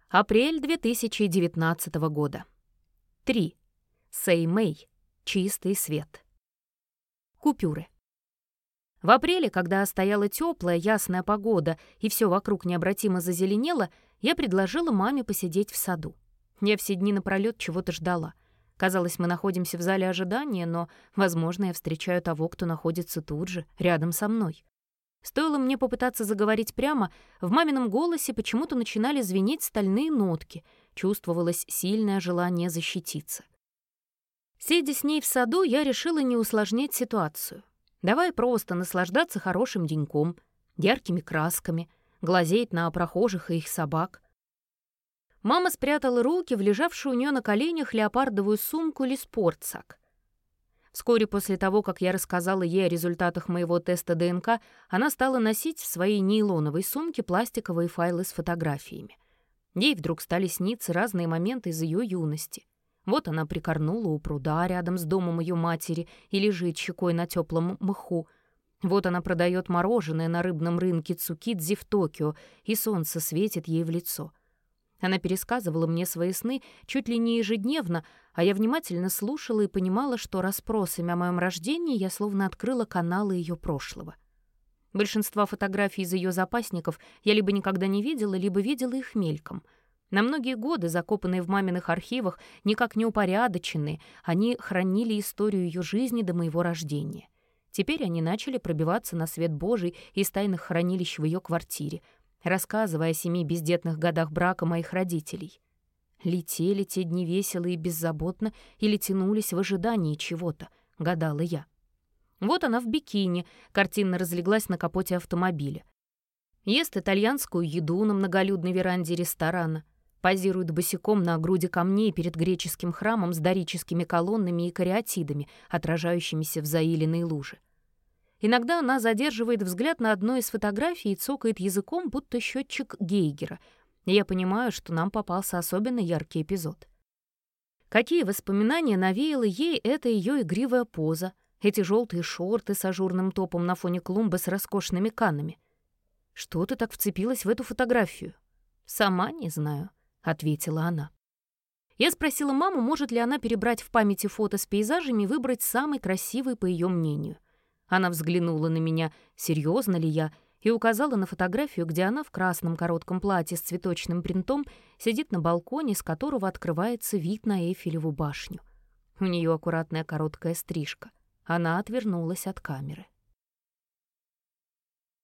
Апрель 2019 года. 3. Сэй Мэй. Чистый свет. Купюры. В апреле, когда стояла теплая, ясная погода и все вокруг необратимо зазеленело, я предложила маме посидеть в саду. Я все дни напролёт чего-то ждала. Казалось, мы находимся в зале ожидания, но, возможно, я встречаю того, кто находится тут же, рядом со мной. Стоило мне попытаться заговорить прямо, в мамином голосе почему-то начинали звенеть стальные нотки, чувствовалось сильное желание защититься. Сидя с ней в саду, я решила не усложнять ситуацию. Давай просто наслаждаться хорошим деньком, яркими красками, глазеть на прохожих и их собак. Мама спрятала руки в лежавшую у нее на коленях леопардовую сумку или спортсак. Вскоре после того, как я рассказала ей о результатах моего теста ДНК, она стала носить в своей нейлоновой сумке пластиковые файлы с фотографиями. Ей вдруг стали сниться разные моменты из ее юности. Вот она прикорнула у пруда рядом с домом ее матери и лежит щекой на теплом мху. Вот она продает мороженое на рыбном рынке Цукидзи в Токио, и солнце светит ей в лицо. Она пересказывала мне свои сны чуть ли не ежедневно, а я внимательно слушала и понимала, что расспросами о моем рождении я словно открыла каналы ее прошлого. Большинство фотографий из ее запасников я либо никогда не видела, либо видела их мельком. На многие годы, закопанные в маминых архивах, никак не упорядоченные, они хранили историю ее жизни до моего рождения. Теперь они начали пробиваться на свет Божий из тайных хранилищ в ее квартире, рассказывая о 7 бездетных годах брака моих родителей. Летели те дни весело и беззаботно или тянулись в ожидании чего-то, гадала я. Вот она в бикини, картинно разлеглась на капоте автомобиля. Ест итальянскую еду на многолюдной веранде ресторана, позирует босиком на груди камней перед греческим храмом с дорическими колоннами и кариатидами, отражающимися в заиленной луже. Иногда она задерживает взгляд на одной из фотографий и цокает языком, будто счетчик Гейгера. И я понимаю, что нам попался особенно яркий эпизод. Какие воспоминания навеяла ей эта ее игривая поза, эти желтые шорты с ажурным топом на фоне клумбы с роскошными каннами. «Что ты так вцепилась в эту фотографию?» «Сама не знаю», — ответила она. Я спросила маму, может ли она перебрать в памяти фото с пейзажами и выбрать самый красивый, по ее мнению. Она взглянула на меня, серьезно ли я, и указала на фотографию, где она в красном коротком платье с цветочным принтом сидит на балконе, с которого открывается вид на Эйфелеву башню. У нее аккуратная короткая стрижка. Она отвернулась от камеры.